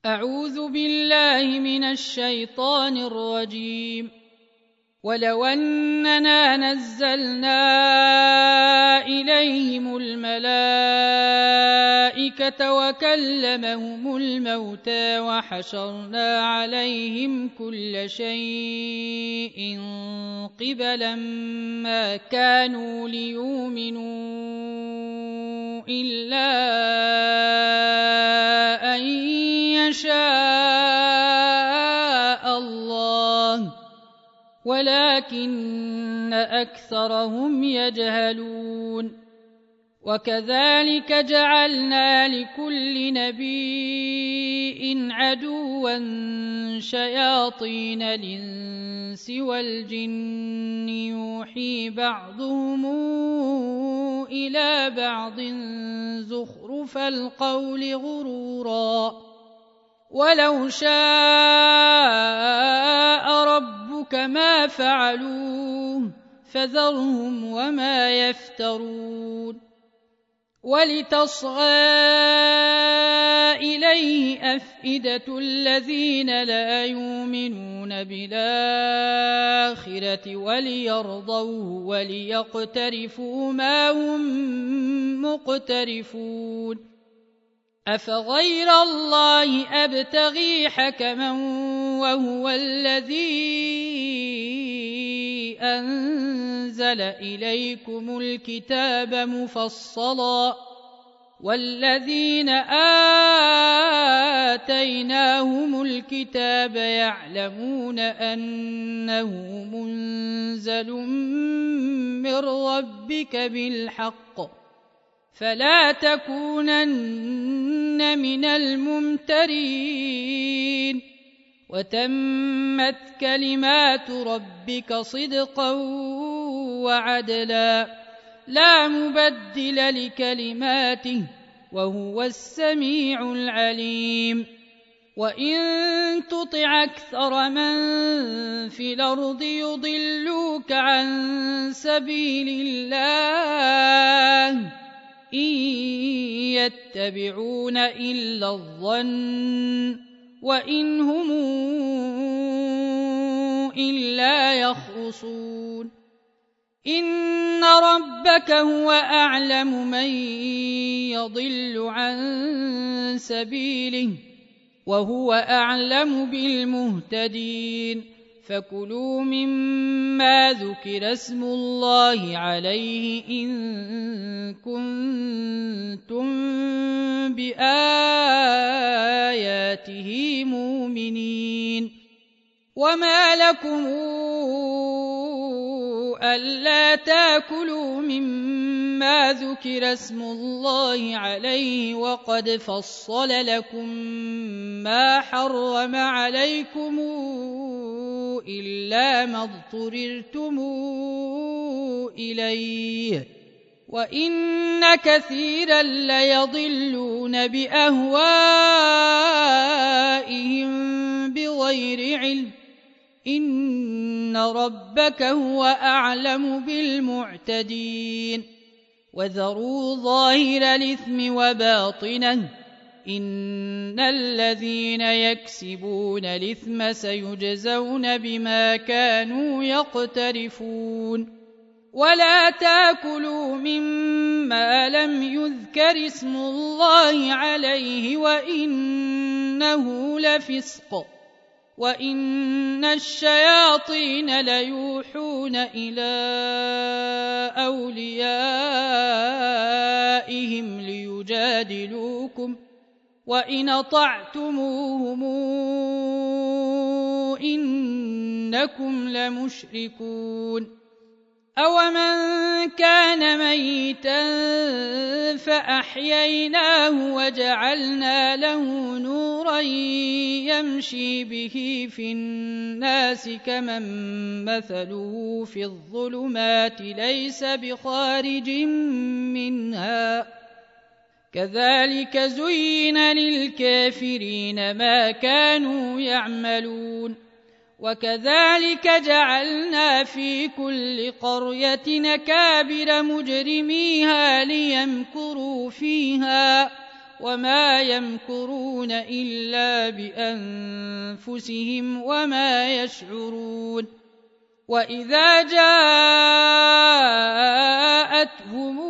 أعوذ بالله من الشيطان الرجيم. ولو أننا نزلنا إليهم الملائكة وكلمهم الموتى وحشرنا عليهم كل شيء قبلا ما كانوا ليؤمنوا إلا أن يشاء الله ولكن أكثرهم يجهلون. وكذلك جعلنا لكل نبي عدوا شياطين الإنس والجن يوحي بعضهم إلى بعض زخرف القول غرورا ولو شاء ربك ما فعلوه فذرهم وما يفترون. ولتصغى إليه أفئدة الذين لا يؤمنون بالآخرة وليرضوه وليقترفوا ما هم مقترفون. أفغير الله أبتغي حكما وهو الذي أنزل إليكم الكتاب مفصلا والذين آتيناهم الكتاب يعلمون أنه منزل من ربك بالحق فلا تكونن من الممترين. وتمت كلمات ربك صدقا وعدلا لا مبدل لكلماته وهو السميع العليم. وإن تطع أكثر من في الأرض يضلوك عن سبيل الله إن يتبعون إلا الظن وإن هم إلا يخرصون. إن ربك هو أعلم من يضل عن سبيله وهو أعلم بالمهتدين. فكلوا مما ذكر اسم الله عليه إن كنتم بآياته مؤمنين. وما لكم ألا تأكلوا مما ذكر اسم الله عليه وقد فصل لكم ما حرم عليكم إلا ما اضطررتم إليه وإن كثيرا ليضلون بأهوائهم بغير علم إن ربك هو أعلم بالمعتدين. وذروا ظاهر الإثم وباطنه إن الذين يكسبون الإثم سيجزون بما كانوا يقترفون. ولا تأكلوا مما لم يذكر اسم الله عليه وإنه لفسق وإن الشياطين ليوحون إلى أوليائهم ليجادلوكم وإن أطعتموهم إنكم لمشركون. أومن كان ميتا فأحييناه وجعلنا له نورا يمشي به في الناس كمن مثله في الظلمات ليس بخارج منها كذلك زين للكافرين ما كانوا يعملون. وكذلك جعلنا في كل قرية أكابر مجرميها ليمكروا فيها وما يمكرون إلا بأنفسهم وما يشعرون وإذا جاءتهم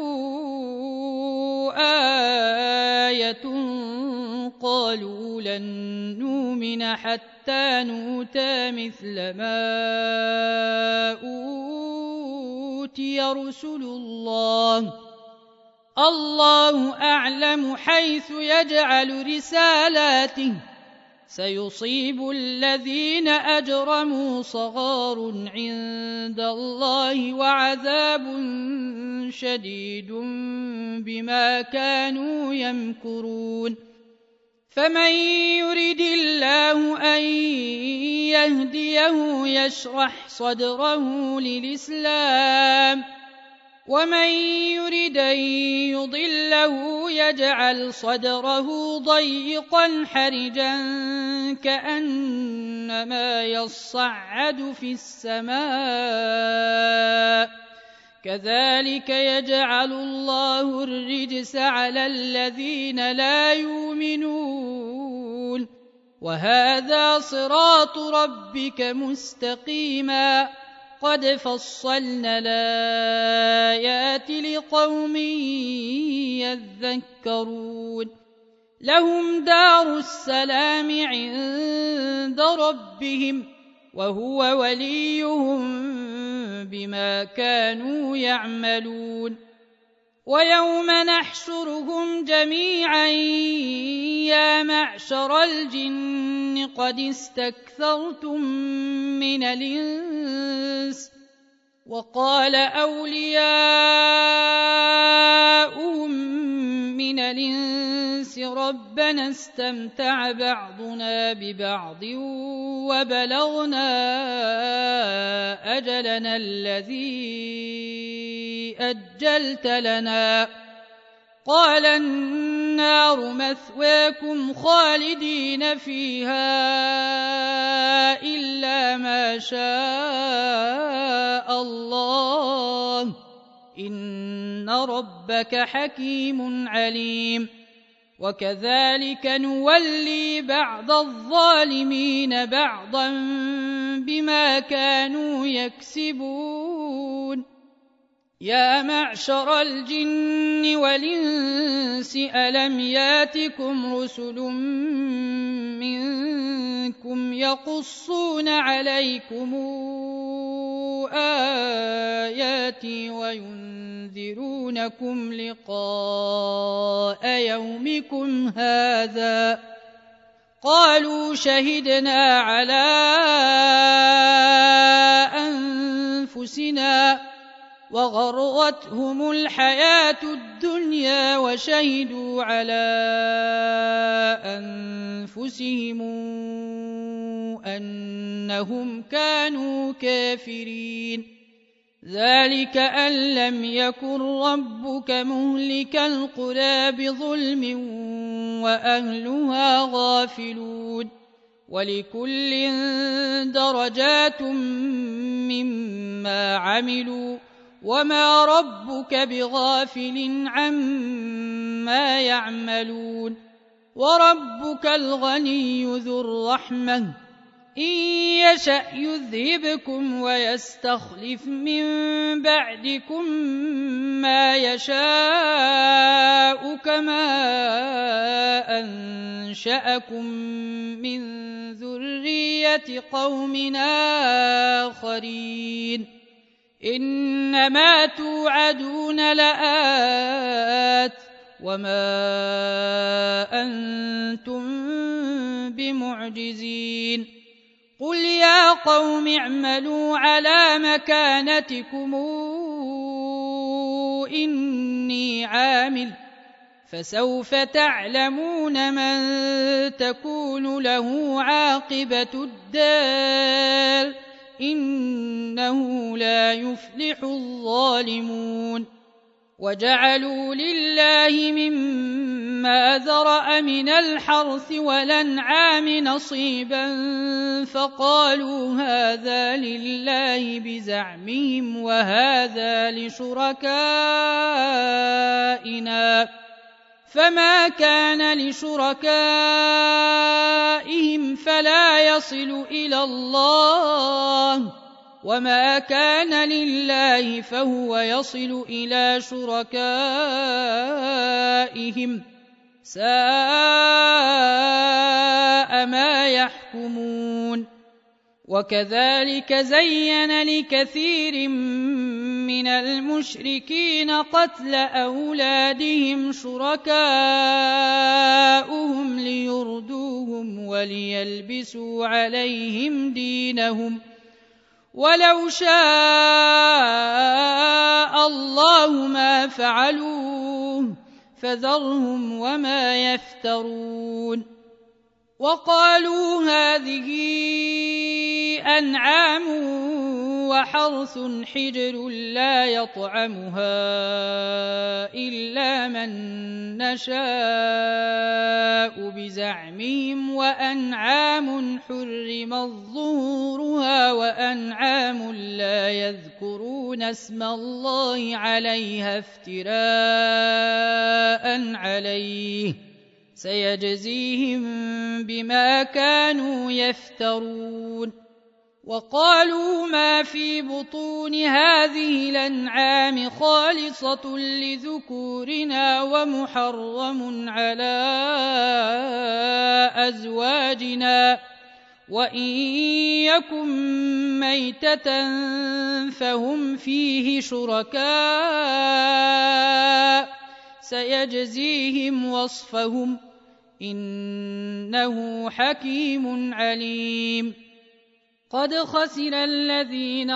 آية قالوا لن نؤمن حتى نؤتى مثل ما أوتي رسل الله أعلم حيث يجعل رسالاته سيصيب الذين أجرموا صغار عند الله وعذاب شديد بما كانوا يمكرون فمن يرد الله أن يهديه يشرح صدره للإسلام ومن يرد أن يضله يجعل صدره ضيقا حرجا كأنما يصعد في السماء كذلك يجعل الله الرجس على الذين لا يؤمنون وهذا صراط ربك مستقيما قد فصلنا الآيات لقوم يذكرون لهم دار السلام عند ربهم وهو وليهم بما كانوا يعملون ويوم نحشرهم جميعا يا معشر الجن قد استكثرتم من الإنس وقال أولياؤهم من الإنس ربنا استمتع بعضنا ببعض وبلغنا أجلنا الذي أجلت لنا قال النار مثواكم خالدين فيها إلا ما شاء الله إن ربك حكيم عليم وكذلك نولي بعض الظالمين بعضا بما كانوا يكسبون يا معشر الجن والإنس ألم ياتكم رسل منكم يقصون عليكم آياتي وينذرونكم لقاء يومكم هذا قالوا شهدنا على أنفسنا وغرتهم الحياة الدنيا وشهدوا على أنفسهم أنهم كانوا كافرين ذلك أن لم يكن ربك مهلك القرى بظلم وأهلها غافلون ولكل درجات مما عملوا وما ربك بغافل عما يعملون وربك الغني ذو الرحمة إن يشأ يذهبكم ويستخلف من بعدكم ما يشاء كما أنشأكم من ذرية قوم آخرين إنما توعدون لآت وما أنتم بمعجزين قل يا قوم اعملوا على مكانتكم إني عامل فسوف تعلمون من تكون له عاقبة الدار إنه لا يفلح الظالمون وجعلوا لله مما ذرأ من الحرث والأنعام نصيبا فقالوا هذا لله بزعمهم وهذا لشركائنا فما كان لشركائهم فلا يصل إلى الله، وما كان لله فهو يصل إلى شركائهم، ساء ما يحكمون. وكذلك زين لكثير من المشركين قتل أولادهم شركاؤهم ليردوهم وليلبسوا عليهم دينهم، ولو شاء الله ما فعلوه فذرهم وما يفترون. وقالوا هذه أنعام وحرث حجر لا يطعمها إلا من نشاء بزعمهم، وأنعام حرمت ظهورها وأنعام لا يذكرون اسم الله عليها افتراء عليه، سيجزيهم بما كانوا يفترون. وقالوا ما في بطون هذه الأنعام خالصة لذكورنا ومحرم على أزواجنا، وإن يكن ميتة فهم فيه شركاء، سيجزيهم وصفهم إنه حكيم عليم. قد خسر الذين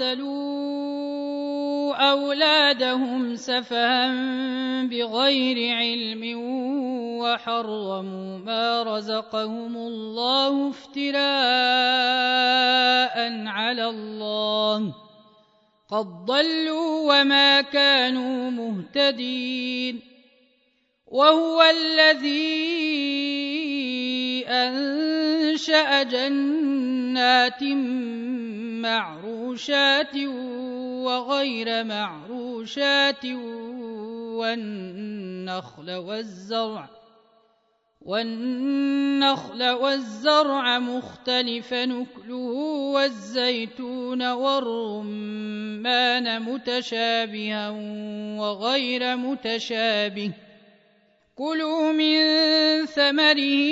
قتلوا أولادهم سفها بغير علم وحرموا ما رزقهم الله افتراء على الله، قد ضلوا وما كانوا مهتدين. وهو الذي أنشأ جنات معروشات وغير معروشات والنخل والزرع مختلفا نكله والزيتون والرمان متشابها وغير متشابه، كلوا من ثمره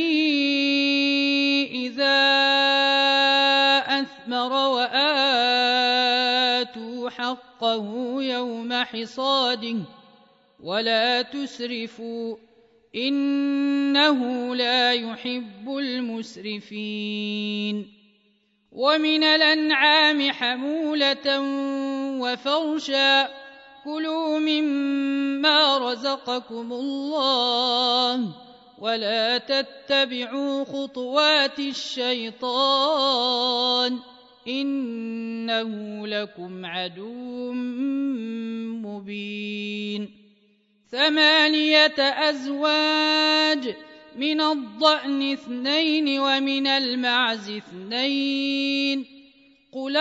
إذا أثمر وآتوا حقه يوم حصاده ولا تسرفوا إنه لا يحب المسرفين. ومن الأنعام حمولة وفرشا، كلوا مما رزقكم الله ولا تتبعوا خطوات الشيطان إنه لكم عدو مبين. 8 أزواج، من الضأن 2 ومن المعز 2، قل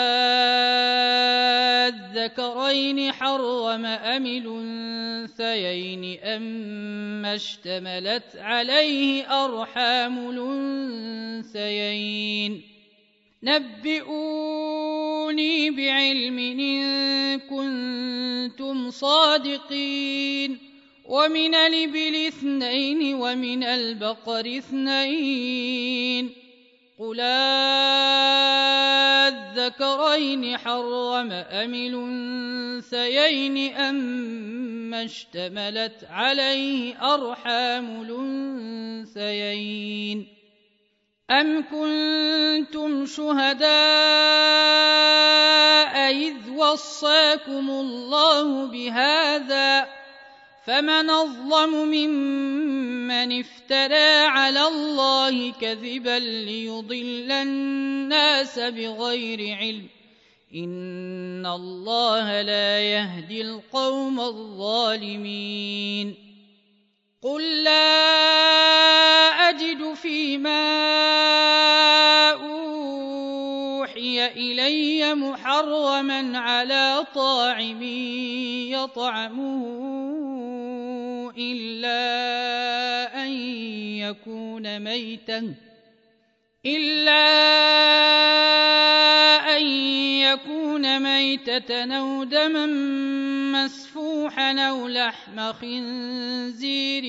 الذكرين حرم أم الأنثيين أما اشتملت عليه أرحام الأنثيين، نبئوني بعلم إن كنتم صادقين. ومن الإبل 2 ومن البقر 2، قل الذكرين حرم أم الأنثيين أما اشتملت عليه أرحام الأنثيين، أم كنتم شهداء إذ وصاكم الله بهذا، فمن أظلم ممن افترى على الله كذبا ليضل الناس بغير علم، إن الله لا يهدي القوم الظالمين. قل لا أجد فيما أوحي إلي محرما على طاعم يطعمه إلا أن يكون ميتة أو دما مسفوحا أو لحم خنزير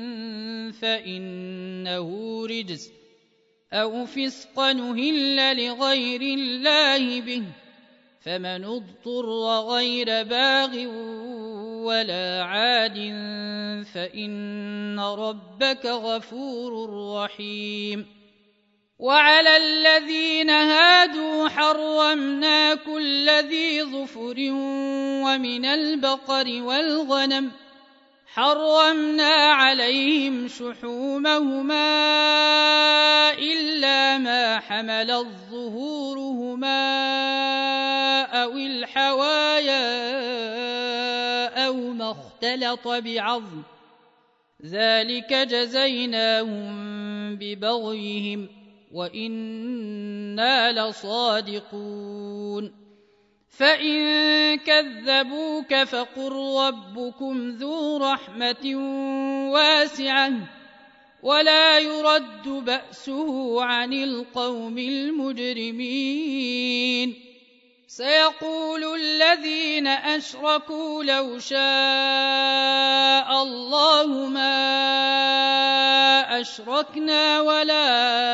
فإنه رجس أو فسقا أهل لغير الله به، فمن اضطر غير باغ ولا عاد فإن ربك غفور رحيم. وعلى الذين هادوا حرمنا كل ذي ظفر، ومن البقر والغنم حرمنا عليهم شحومهما إلا ما حملت ظهورهما أو الحوايا أو ما اختلط بعظم، ذلك جزيناهم ببغيهم وإنا لصادقون. فإن كذبوك فقل ربكم ذو رحمة واسعة ولا يرد بأسه عن القوم المجرمين. سيقول الذين أشركوا لو شاء الله ما أشركنا ولا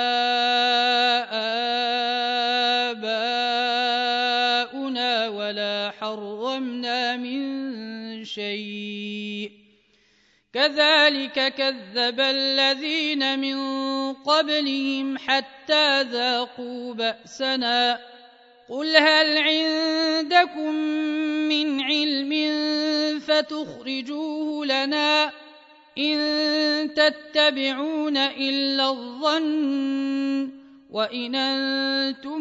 آباؤنا ولا حرمنا من شيء، كذلك كذب الذين من قبلهم حتى ذاقوا بأسنا. قل هل عندكم من علم فتخرجوه لنا؟ إن تتبعون إلا الظن وإن أنتم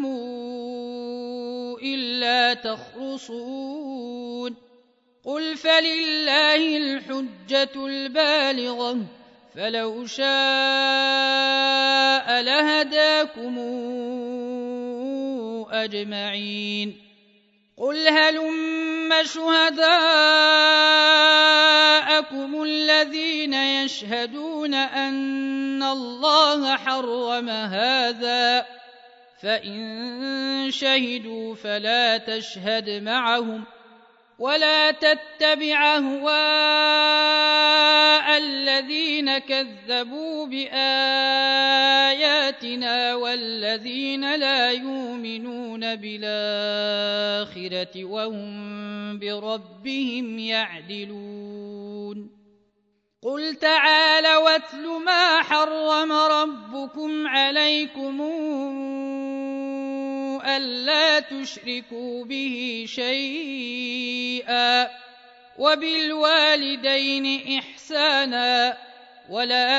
إلا تخرصون. قل فلله الحجة البالغة، فلو شاء لهداكم أجمعين. قل هلم شهداءكم الذين يشهدون أن الله حرم هذا، فإن شهدوا فلا تشهد معهم ولا تتبع أهواء الذين كذبوا بآياتنا والذين لا يؤمنون بالآخرة وهم بربهم يعدلون. قل تعالوا واتل ما حرم ربكم عليكم ألا تشركوا به شيئا وبالوالدين إحسانا ولا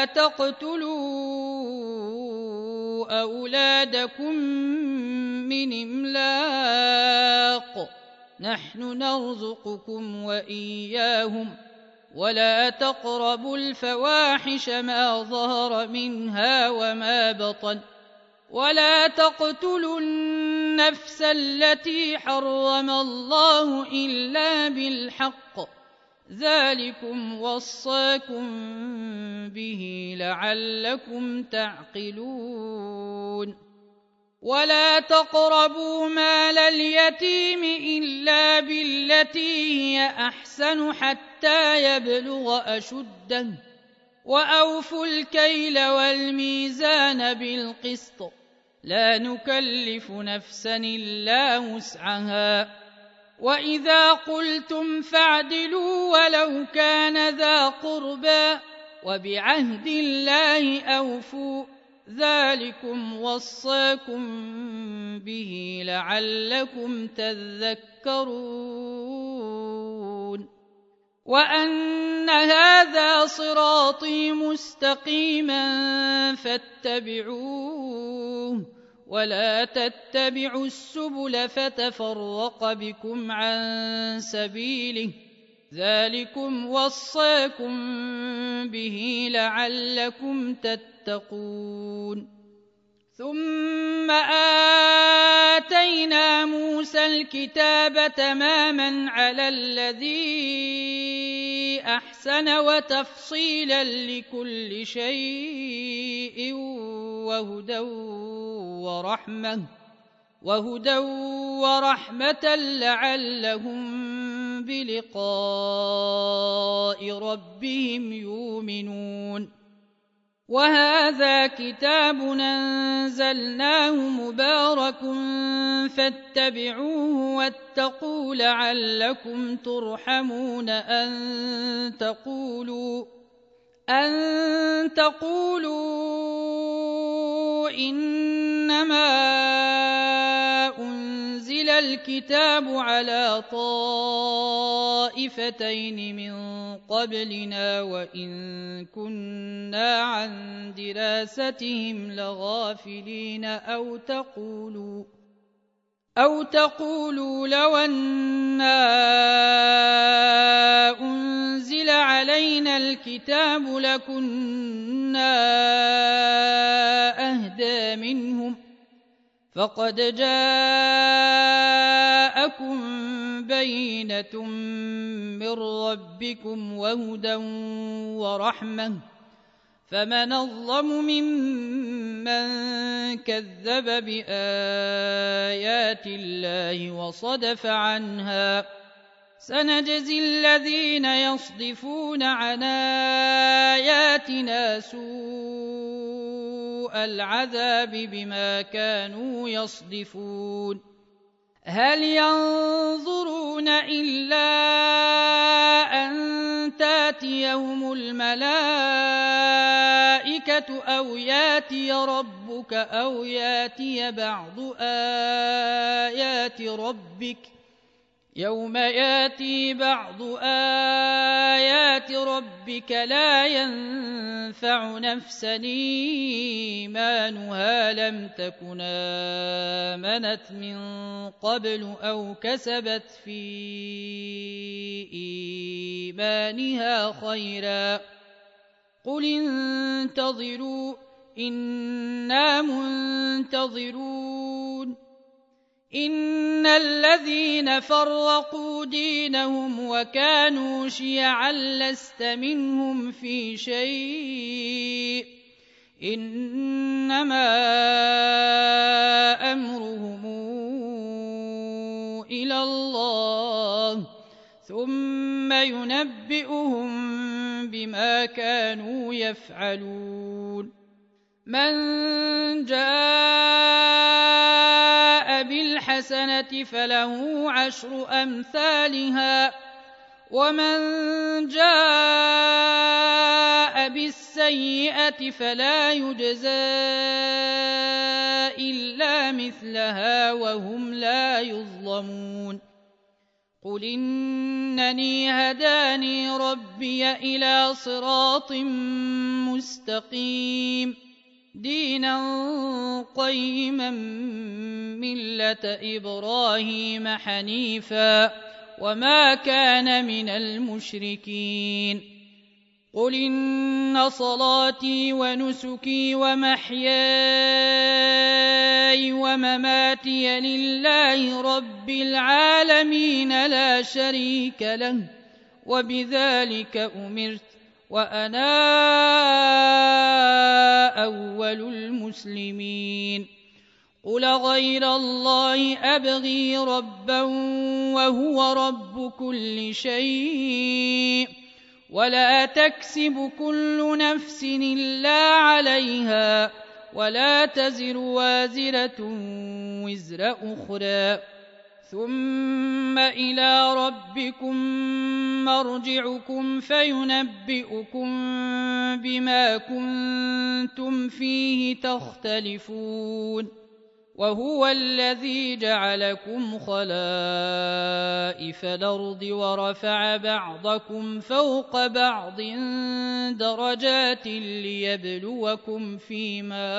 تقتلوا أولادكم من إملاق، نحن نرزقكم وإياهم، ولا تقربوا الفواحش ما ظهر منها وما بطن، ولا تقتلوا النفس التي حرم الله إلا بالحق، ذلكم وصاكم به لعلكم تعقلون. ولا تقربوا مال اليتيم إلا بالتي هي أحسن حتى يبلغ أشده، وأوفوا الكيل والميزان بالقسط، لا نكلف نفسا إلا وسعها، وإذا قلتم فاعدلوا ولو كان ذا قربى، وبعهد الله أوفوا، ذلكم وصاكم به لعلكم تذكرون. وأن هذا صراطي مستقيما فاتبعوه ولا تتبعوا السبل فتفرق بكم عن سبيله، ذلكم وصاكم به لعلكم تتقون. ثم آتينا موسى الكتاب تماما على الذي أحسن أحسن وتفصيلا لكل شيء وهدى ورحمة لعلهم بلقاء ربهم يؤمنون وهذا كتاب أنزلناه مبارك فاتبعوه واتقوا لعلكم ترحمون أن تقولوا إنما أنزل الكتاب على طائفتين من قبلنا وإن كنا عن دراستهم لغافلين أو تقولوا لو أنا أنزل علينا الكتاب لكنا أهدى منهم فقد جاءكم بينة من ربكم وهدى ورحمة فمن أظلم ممن كذب بآيات الله وصدف عنها سنجزي الذين يصدفون عن آياتنا سوء العذاب بما كانوا يصدفون هل ينظرون إلا أن تأتيهم الملائكة أو يأتي ربك أو يأتي بعض آيات ربك يوم يأتي بعض آيات ربك لا ينفع نفسا إيمانها لم تكن آمنت من قبل أو كسبت في إيمانها خيرا قل انتظروا إنا منتظرون إن الذين فرقوا دينهم وكانوا شيعا لست منهم في شيء إنما أمرهم إلى الله ثم ينبئهم بما كانوا يفعلون من جاء بالحسنة فله 10 أمثالها ومن جاء بالسيئة فلا يجزى إلا مثلها وهم لا يظلمون قل إنني هداني ربي إلى صراط مستقيم دينا قيما ملة إبراهيم حنيفا وما كان من المشركين قل إن صلاتي ونسكي ومحياي ومماتي لله رب العالمين لا شريك له وبذلك أمرت وأنا أول المسلمين قل غير الله أبغي ربا وهو رب كل شيء ولا تكسب كل نفس إلا عليها ولا تزر وازرة وزر أخرى ثم إلى ربكم مرجعكم فينبئكم بما كنتم فيه تختلفون وهو الذي جعلكم خلائف الأرض ورفع بعضكم فوق بعض درجات ليبلوكم فيما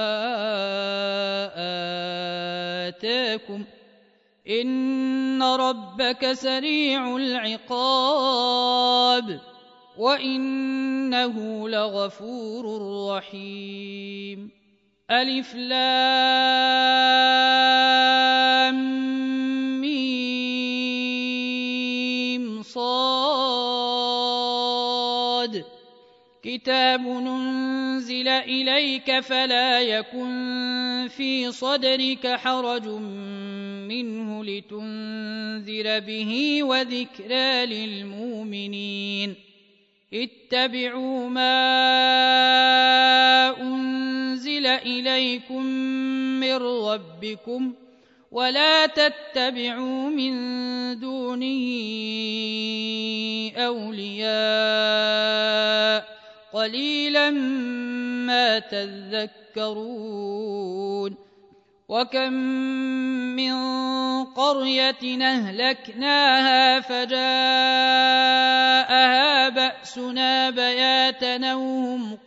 آتاكم إن ربك سريع العقاب وإنه لغفور رحيم ألف لام ميم صاد كتاب أنزل إليك فلا يكن في صدرك حرج منه لتنذر به وذكرى للمؤمنين اتبعوا ما أنزل إليكم من ربكم ولا تتبعوا من دونه أولياء قليلا ما تذكرون وكم من قرية أهلكناها فجاءها بأسنا بياتا وهم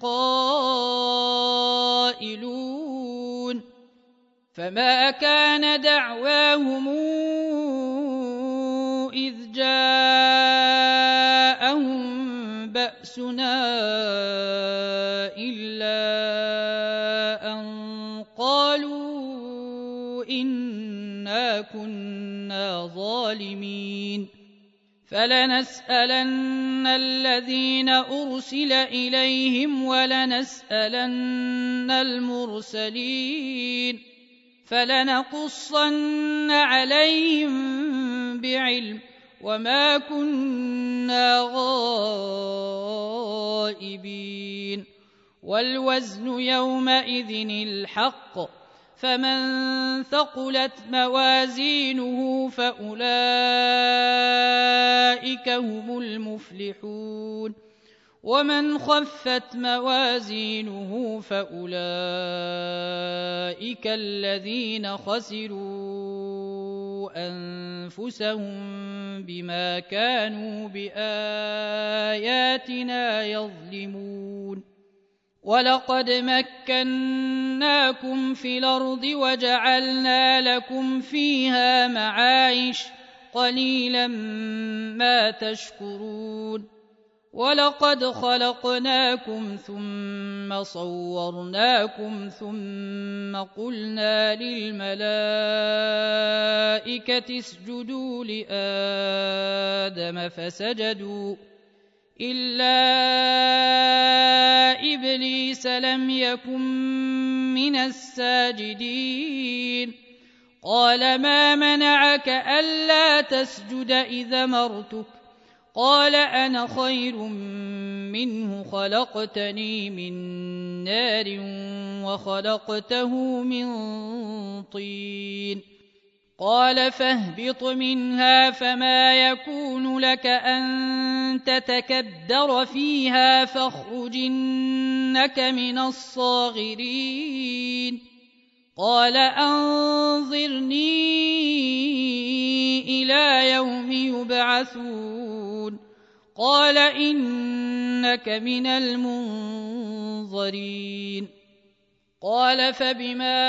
قائلون فما كان دعواهم إذ جاءهم بأسنا إلا أن قالوا إنا كنا ظالمين فلنسألن الذين أرسل إليهم ولنسألن المرسلين فلنقصن عليهم بعلم وما كنا غائبين والوزن يومئذ الحق فمن ثقلت موازينه فأولئك هم المفلحون ومن خفت موازينه فأولئك الذين خسروا أنفسهم بما كانوا بآياتنا يظلمون ولقد مكناكم في الأرض وجعلنا لكم فيها معايش قليلا ما تشكرون ولقد خلقناكم ثم صورناكم ثم قلنا للملائكة اسجدوا لآدم فسجدوا إلا إبليس لم يكن من الساجدين قال ما منعك ألا تسجد إذا أمرتك قال أنا خير منه خلقتني من نار وخلقته من طين قال فاهبط منها فما يكون لك أن تتكبر فيها فاخرج إنك من الصاغرين قال أنظرني إلى يوم يبعثون قال إنك من المنظرين قال فبما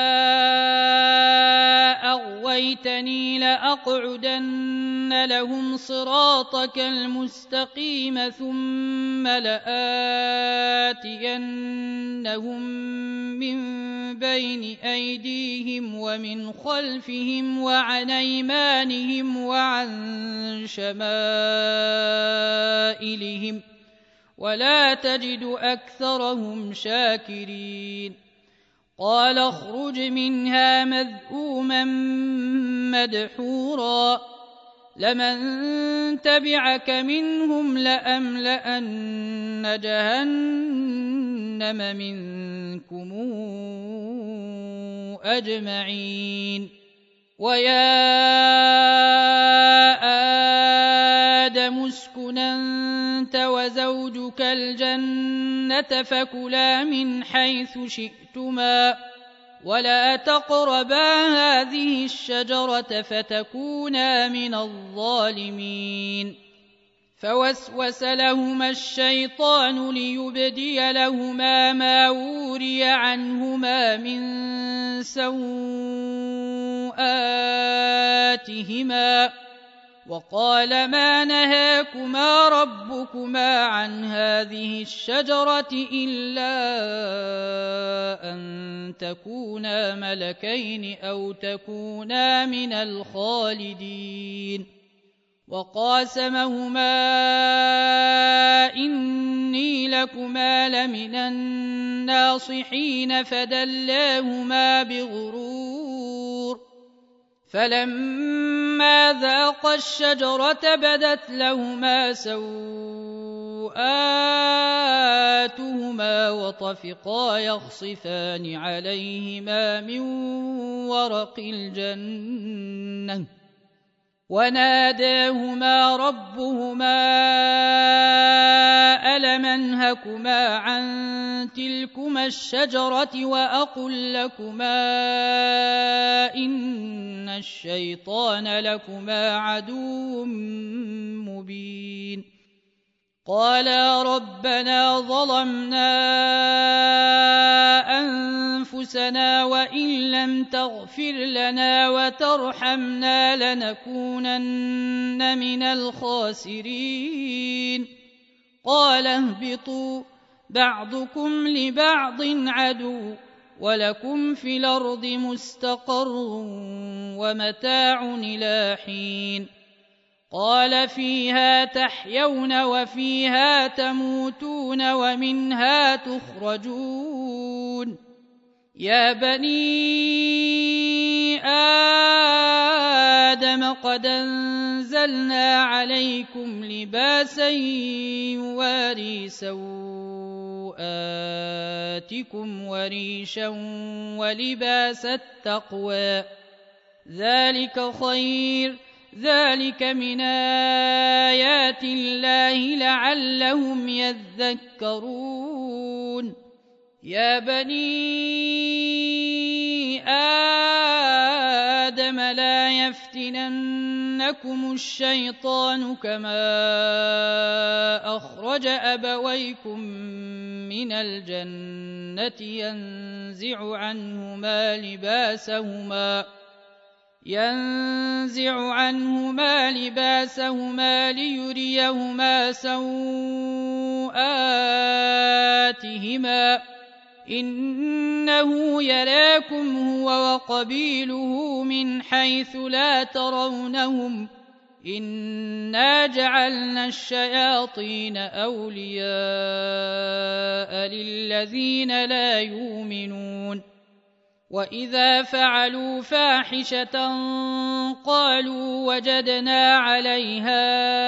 أغويتني لأقعدن لهم صراطك المستقيم ثم لآتينهم من بين أيديهم ومن خلفهم وعن أيمانهم وعن شمائلهم ولا تجد أكثرهم شاكرين قال اخرج منها مذءوما مدحورا لمن تبعك منهم لأملأن جهنم منكم أجمعين ويا آدم اسكن أنت وزوجك الجنة فكلا من حيث شئتما ولا تقربا هذه الشجرة فتكونا من الظالمين فوسوس لهما الشيطان ليبدي لهما ما وري عنهما من سوآتهما وقال ما نهاكما ربكما عن هذه الشجرة إلا أن تكونا ملكين أو تكونا من الخالدين وقاسمهما إني لكما لمن الناصحين فدلاهما بغرور فلما ذاقا الشجرة بدت لهما سوءاتهما وطفقا يخصفان عليهما من ورق الجنة وناداهما ربهما ألم أنهكما عن تلكما الشجرة وأقل لكما إن الشيطان لكما عدو مبين قالا ربنا ظلمنا أنفسنا وإن لم تغفر لنا وترحمنا لنكونن من الخاسرين قال اهبطوا بعضكم لبعض عدو ولكم في الأرض مستقر ومتاع إلى حين قال فيها تحيون وفيها تموتون ومنها تخرجون يا بني آدم قد أنزلنا عليكم لباسا يواري سوآتكم وريشا ولباس التقوى ذلك خير ذلك من آيات الله لعلهم يذكرون يا بني آدم لا يفتننكم الشيطان كما أخرج أبويكم من الجنة ينزع عنهما لباسهما ليريهما سوآتهما إنه يراكم هو وقبيله من حيث لا ترونهم إنا جعلنا الشياطين أولياء للذين لا يؤمنون وإذا فعلوا فاحشة قالوا وجدنا عليها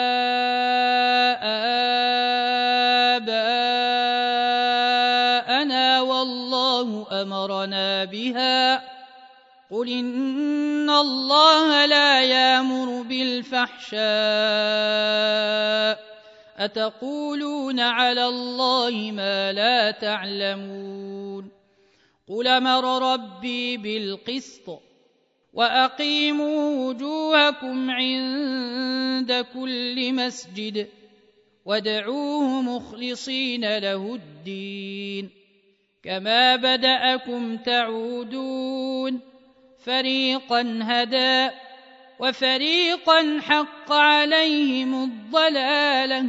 آباءنا والله أمرنا بها قل إن الله لا يأمر بالفحشاء أتقولون على الله ما لا تعلمون قل أمر ربي بالقسط وأقيموا وجوهكم عند كل مسجد وادعوه مخلصين له الدين كما بدأكم تعودون فريقا هدى وفريقا حق عليهم الضلالة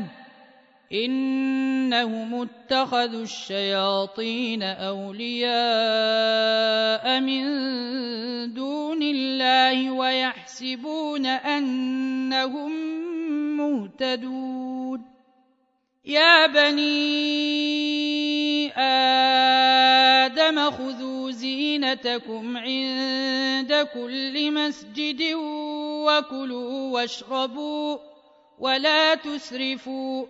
إنهم اتخذوا الشياطين أولياء من دون الله ويحسبون أنهم مهتدون يا بني آدم خذوا زينتكم عند كل مسجد وكلوا واشربوا ولا تسرفوا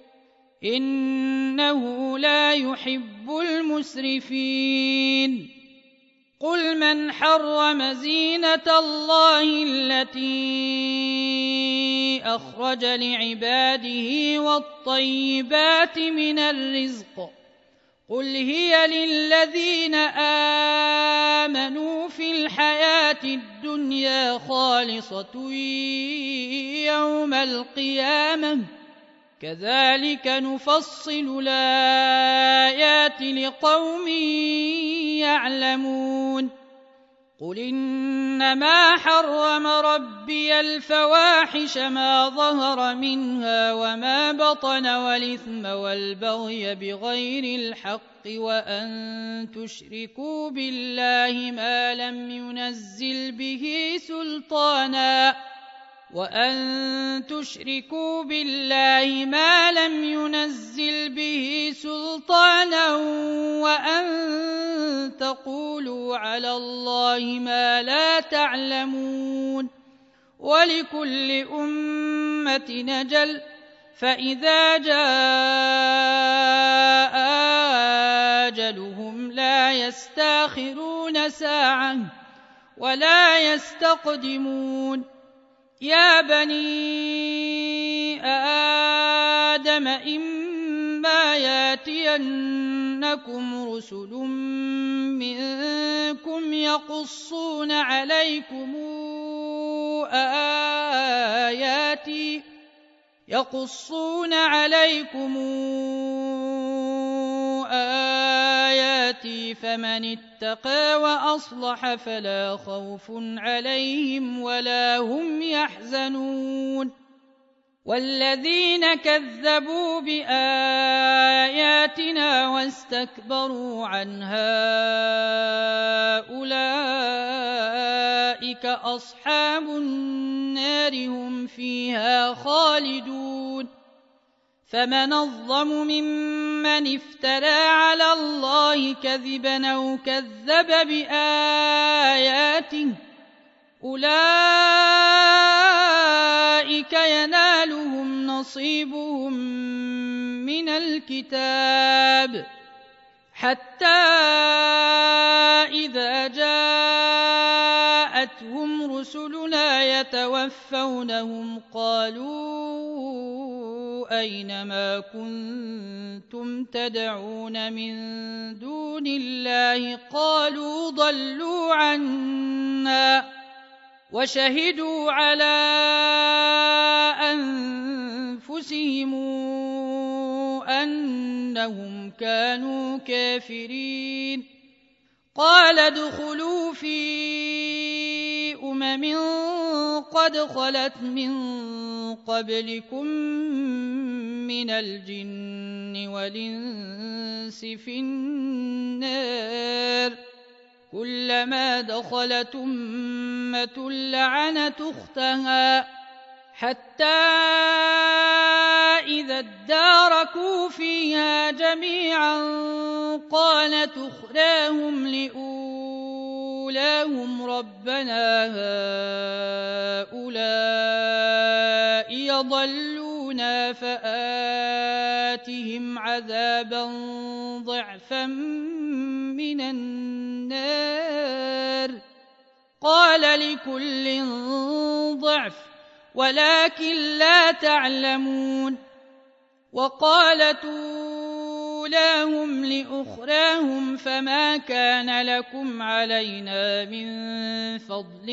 إنه لا يحب المسرفين قل من حرم زينة الله التي أخرج لعباده والطيبات من الرزق قل هي للذين آمنوا في الحياة الدنيا خالصة يوم القيامة كذلك نفصل الآيات لقوم يعلمون قل إنما حرم ربي الفواحش ما ظهر منها وما بطن والإثم والبغي بغير الحق وأن تشركوا بالله ما لم ينزل به سلطانا وأن تشركوا بالله ما لم ينزل به سلطانا وأن تقولوا على الله ما لا تعلمون ولكل أمة نجل فإذا جاء أجلهم لا يستاخرون ساعة ولا يستقدمون يا بني آدم إما ياتينكم رسل منكم يقصون عليكم آياتي فمن اتقى وأصلح فلا خوف عليهم ولا هم يحزنون والذين كذبوا بآياتنا واستكبروا عنها أولئك أصحاب النار هم فيها خالدون فمن أظلم ممن افترى على الله كذبا أو كذب بآياته أولئك ينالهم نصيبهم من الكتاب حتى إذا جاءتهم رسلنا يتوفونهم قالوا أين ما كنتم تدعون من دون الله قالوا ضلوا عنا وشهدوا على أنفسهم أنهم كانوا كافرين قال ادخلوا في قد خلت من قبلكم من الجن والإنس في النار كلما دخلت أمة لعنت أختها حتى إذا اداركوا فيها جميعا قالت أخراهم لأولاهم ربنا هؤلاء يضلونا فآتهم عذابا ضعفا من النار قال لكل ضعف ولكن لا تعلمون وقالت أولاهم لأخراهم فما كان لكم علينا من فضل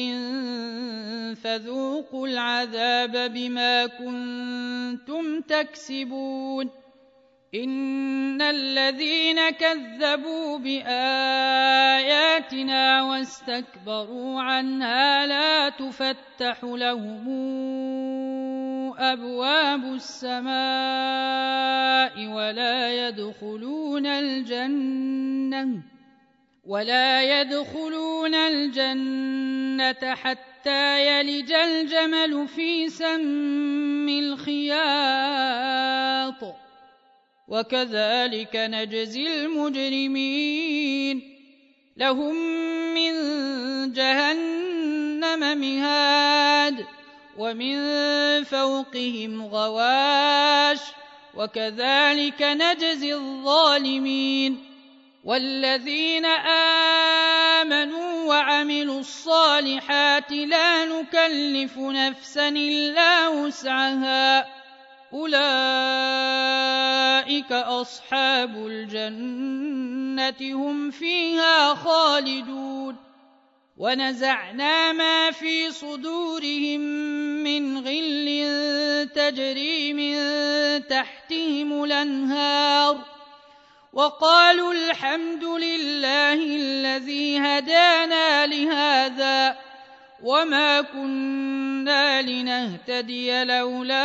فذوقوا العذاب بما كنتم تكسبون إن الذين كذبوا بآياتنا واستكبروا عنها لا تفتح لهم أبواب السماء ولا يدخلون الجنة حتى يلج الجمل في سم الخياط وكذلك نجزي المجرمين لهم من جهنم مهاد ومن فوقهم غواش وكذلك نجزي الظالمين والذين آمنوا وعملوا الصالحات لا نكلف نفسا إلا وسعها أولئك أصحاب الجنة هم فيها خالدون ونزعنا ما في صدورهم من غل تجري من تحتهم الأنهار وقالوا الحمد لله الذي هدانا لهذا وما كنا لنهتدي لولا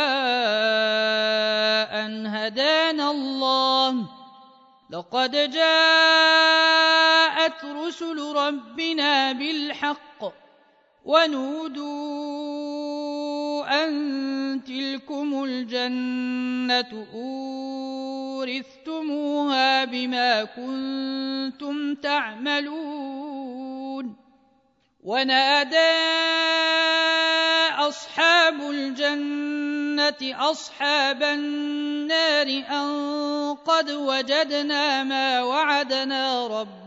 أن هدانا الله لقد جاءت رسل ربنا بالحق ونودوا أن تلكم الجنة أورثتموها بما كنتم تعملون. ونادى أصحاب الجنة أصحاب النار أن قد وجدنا ما وعدنا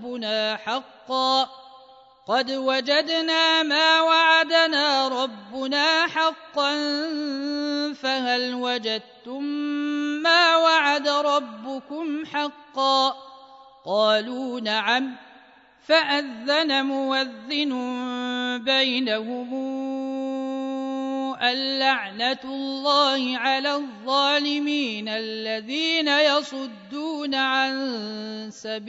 ربنا حقا فهل وجدتم ما وعد ربكم حقا؟ قالوا نعم. فأذن مؤذن بينهم اللعنة الله على الظالمين الذين يصدون عن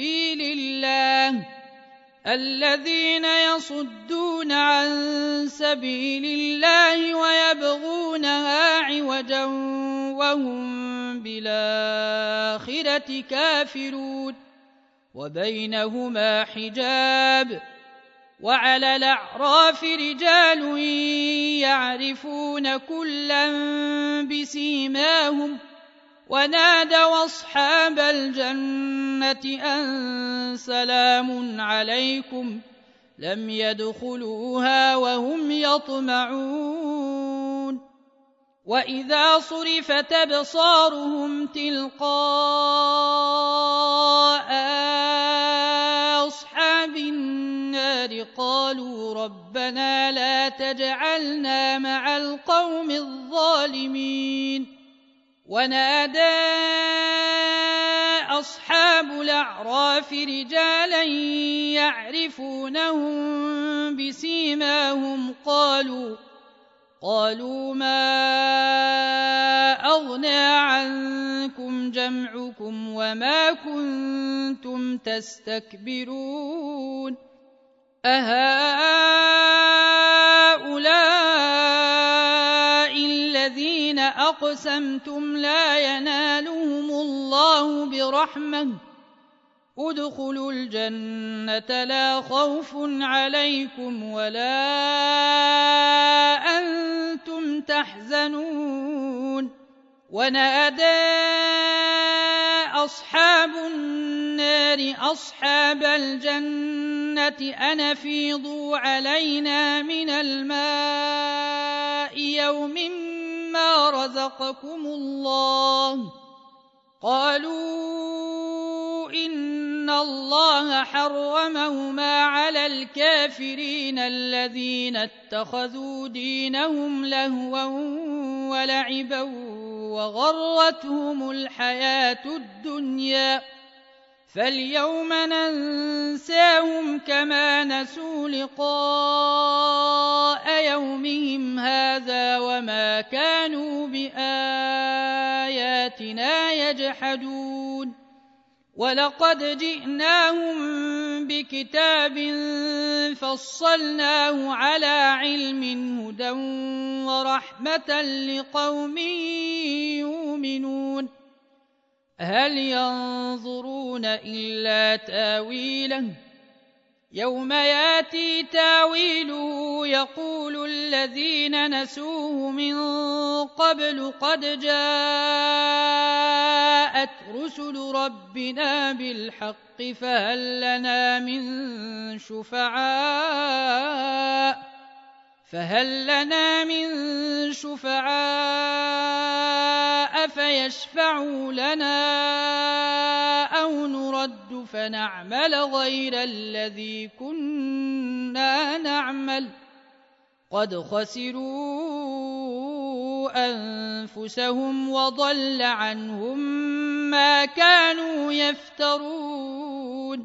سبيل الله ويبغونها عوجا وهم بالآخرة كافرون. وبينهما حجاب. وعلى الأعراف رجال يعرفون كلا بسيماهم ونادوا أصحاب الجنة أن سلام عليكم لم يدخلوها وهم يطمعون. وإذا صرفت أبصارهم تلقاء أصحاب النار قالوا ربنا لا تجعلنا مع القوم الظالمين. ونادى أصحاب الأعراف رجالا يعرفونهم بسيماهم قالوا ما أغنى عنكم جمعكم وما كنتم تستكبرون أهؤلاء الذين أقسمتم لا ينالهم الله برحمة ادخلوا الجنة لا خوف عليكم ولا أنتم تحزنون. ونادى أصحاب النار أصحاب الجنة أن أفيضوا علينا من الماء يوم ما رزقكم الله. قالوا إن الله حرمهما على الكافرين الذين اتخذوا دينهم لهوا ولعبا وغرتهم الحياة الدنيا فاليوم ننساهم كما نسوا لقاء يومهم هذا وما كانوا بآياتنا يجحدون. ولقد جئناهم بكتاب فصلناه على علم هدى ورحمة لقوم يؤمنون. هل ينظرون إلا تاويله يوم ياتي تاويله يقول الذين نسوه من قبل قد جاءت رسل ربنا بالحق فهل لنا من شفعاء فيشفعوا لنا أو نرد فنعمل غير الذي كنا نعمل قد خسروا أنفسهم وضل عنهم ما كانوا يفترون.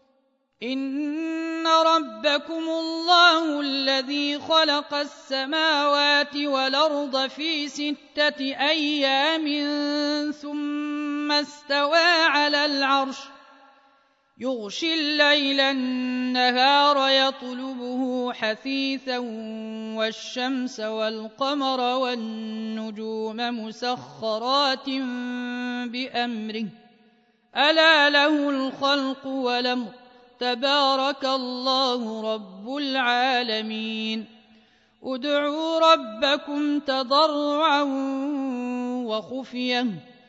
إن ربكم الله الذي خلق السماوات والأرض في 6 أيام ثم استوى على العرش يغشي الليل النهار يطلبه حثيثا والشمس والقمر والنجوم مسخرات بأمره ألا له الخلق والأمر تبارك الله رب العالمين. ادعوا ربكم تضرعا وخفية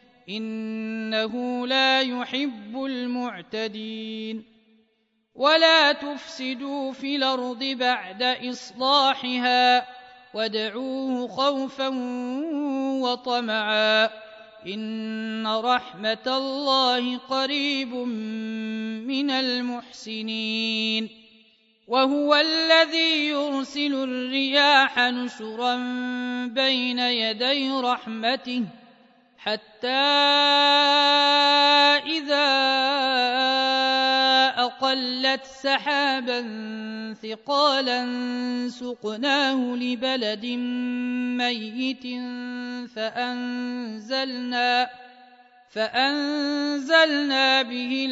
إنه لا يحب المعتدين ولا تفسدوا في الأرض بعد إصلاحها وادعوه خوفا وطمعا إن رحمة الله قريب من المحسنين وهو الذي يرسل الرياح نشرا بين يدي رحمته حتى إذا أقلت سحابا ثقالا سقناه لبلد ميت فأنزلنا به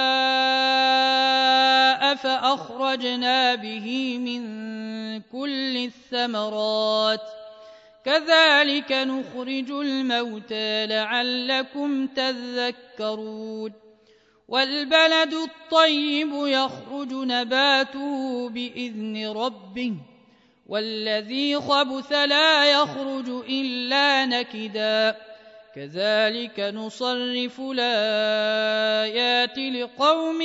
الماء فأخرجنا به من كل الثمرات كذلك نخرج الموتى لعلكم تذكرون والبلد الطيب يخرج نباته بإذن ربه والذي خبث لا يخرج إلا نكدا كذلك نصرف الآيات لقوم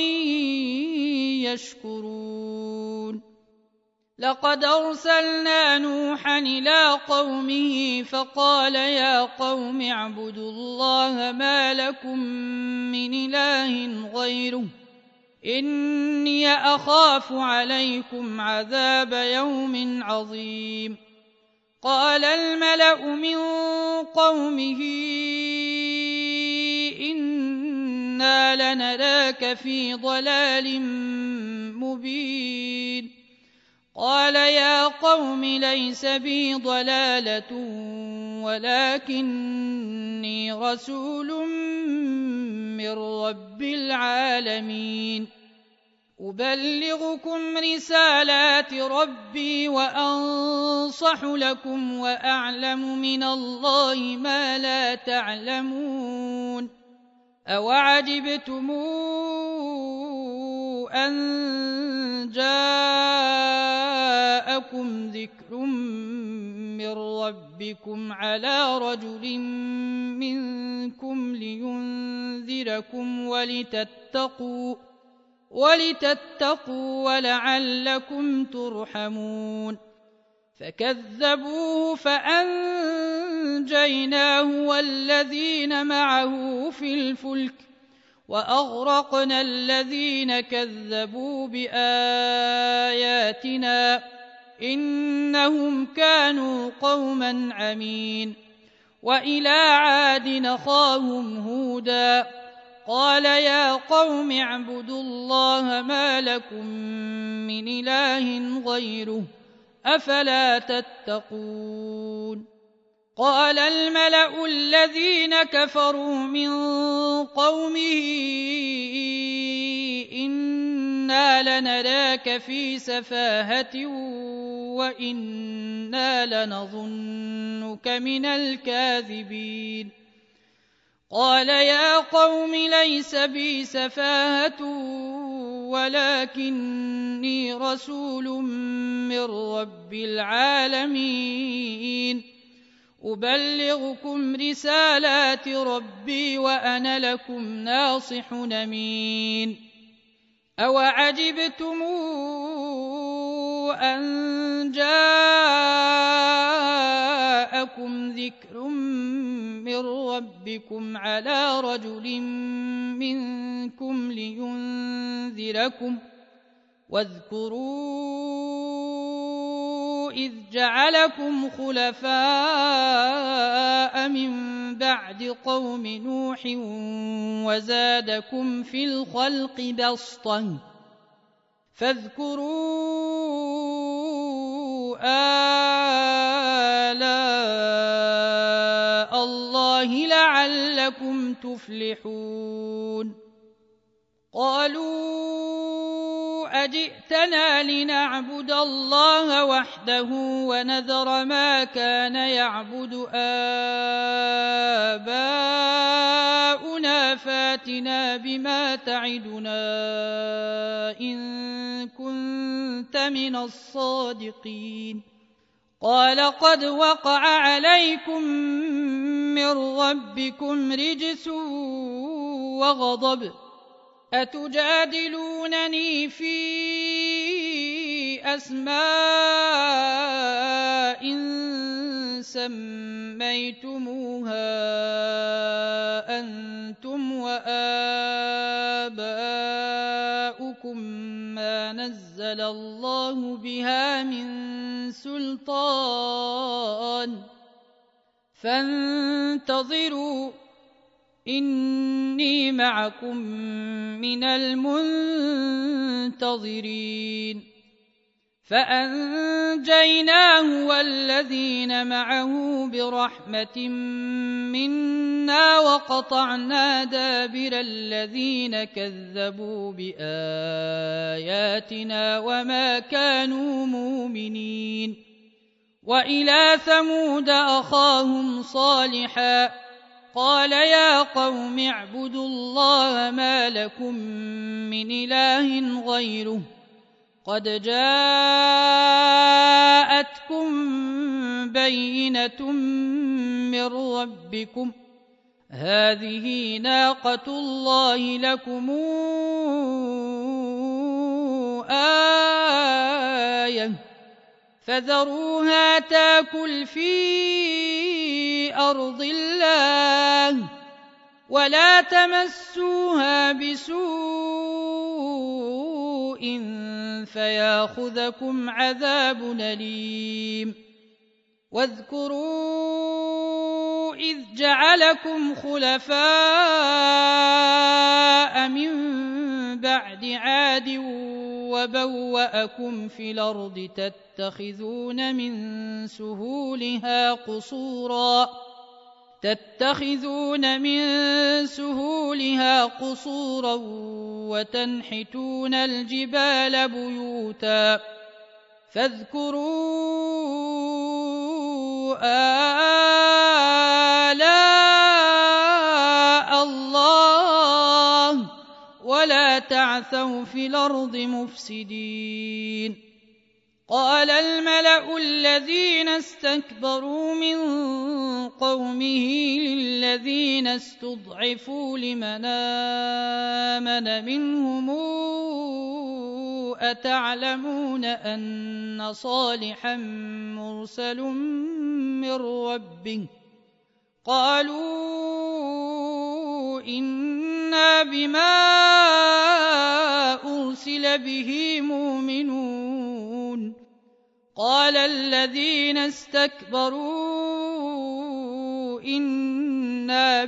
يشكرون لقد أرسلنا نوحا إلى قومه فقال يا قوم اعبدوا الله ما لكم من إله غيره إني أخاف عليكم عذاب يوم عظيم قال الملأ من قومه إنا لنراك في ضلال مبين قال يا قوم ليس بي ضلالة ولكني رسول من رب العالمين أبلغكم رسالات ربي وأنصح لكم وأعلم من الله ما لا تعلمون أوعجبتم أن جاءكم ذكر من ربكم على رجل منكم لينذركم ولتتقوا ولعلكم ترحمون فكذبوه فأنجيناه والذين معه في الفلك وأغرقنا الذين كذبوا بآياتنا إنهم كانوا قوما عمين وإلى عاد أخاهم هودا قال يا قوم اعبدوا الله ما لكم من إله غيره أفلا تتقون قال الملأ الذين كفروا من قومه إنا لنراك في سفاهة وإنا لنظنك من الكاذبين قال يا قوم ليس بي سفاهة ولكني رسول من رب العالمين أبلغكم رسالات ربي وأنا لكم ناصح أمين أوعجبتم أن جاءكم ذكر من ربكم على رجل منكم لينذركم واذكروا إذ جعلكم خلفاء من بعد قوم نوح وزادكم في الخلق بسطة فاذكروا آلاء الله لعلكم تفلحون قالوا أجئتنا لنعبد الله وحده ونذر ما كان يعبد آباؤنا فاتنا بما تعدنا إن كنت من الصادقين قال قد وقع عليكم من ربكم رجس وغضب أتجادلونني في أسماء سميتموها أنتم وآباؤكم ما نزل الله بها من سلطان فانتظروا إني معكم من المنتظرين فأنجيناه والذين معه برحمة منا وقطعنا دابر الذين كذبوا بآياتنا وما كانوا مؤمنين وإلى ثمود أخاهم صالحا قال يا قوم اعبدوا الله ما لكم من إله غيره قد جاءتكم بينة من ربكم هذه ناقة الله لكم آية فذروها تاكل في أرض الله ولا تمسوها بسوء فياخذكم عذاب أليم واذكروا إذ جعلكم خلفاء من بعد عاد وبوأكم في الأرض تتخذون من سهولها قصورا وتنحتون الجبال بيوتا فاذكروا آلاء الله ولا تعثوا في الأرض مفسدين قال الملأ الذين استكبروا من قومه للذين استضعفوا لمن آمن منهم أتعلمون أن صالحا مرسل من ربه قالوا إنا بما أرسل به مؤمنون قال الذين استكبروا إنا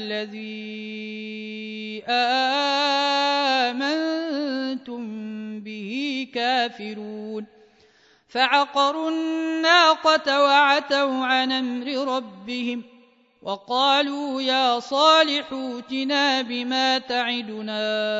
بالذي آمنتم به كافرون فعقروا الناقة وعتوا عن أمر ربهم وقالوا يا صالح ائتنا بما تعدنا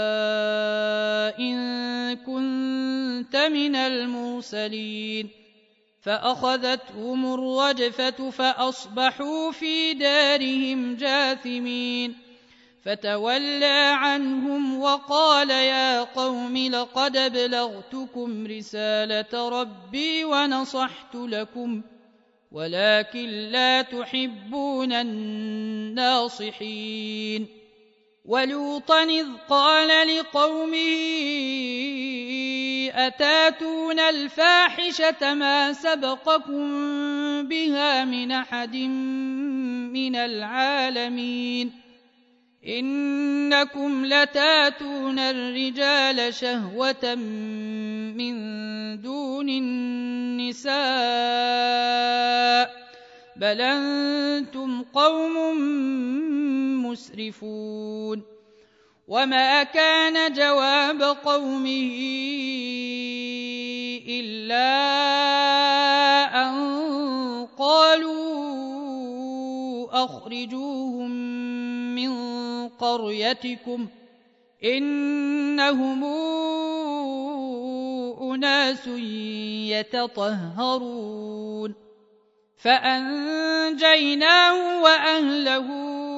إن كنت من المرسلين فأخذتهم الرجفة فأصبحوا في دارهم جاثمين فتولى عنهم وقال يا قوم لقد أبلغتكم رسالة ربي ونصحت لكم ولكن لا تحبون الناصحين ولوطا إذ قال لقومه أتاتون الفاحشة ما سبقكم بها من أحد من العالمين إنكم لتاتون الرجال شهوة من دون النساء بل أنتم قوم مسرفون وما كان جواب قومه إلا أن قالوا أخرجوهم من قريتكم إنهم أناس يتطهرون فأنجيناه وأهله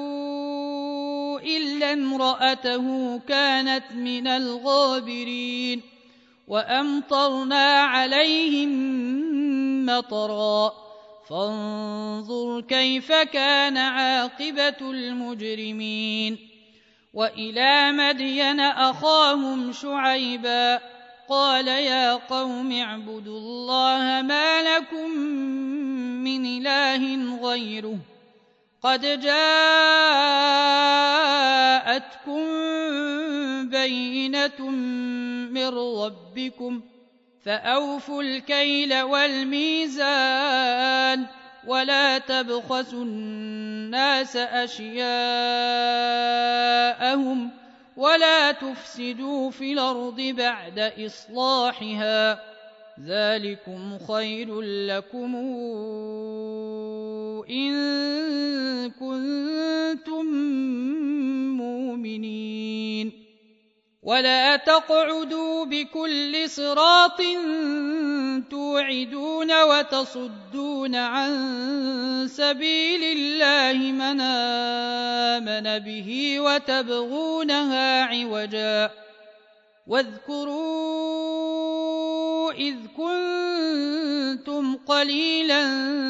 إلا امرأته كانت من الغابرين وأمطرنا عليهم مطرا فانظر كيف كان عاقبة المجرمين وإلى مدين أخاهم شعيبا قال يا قوم اعبدوا الله ما لكم من إله غيره قد جاءتكم بينة من ربكم فأوفوا الكيل والميزان ولا تبخسوا الناس أشياءهم ولا تفسدوا في الأرض بعد إصلاحها ذلكم خير لكم إن كنتم مؤمنين ولا تقعدوا بكل صراط توعدون وتصدون عن سبيل الله من آمن به وتبغونها عوجا واذكروا إذ كنتم قليلا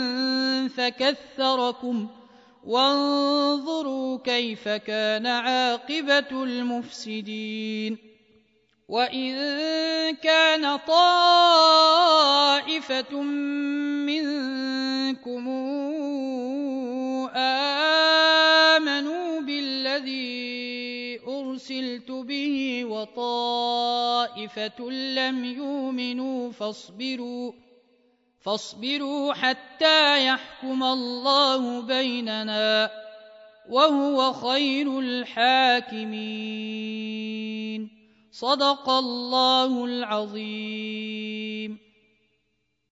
فكثركم وانظروا كيف كان عاقبة المفسدين وإن كان طائفة منكم آمنوا بالذي أرسلت به وطائفة لم يؤمنوا فاصبروا حتى يحكم الله بيننا وهو خير الحاكمين صدق الله العظيم.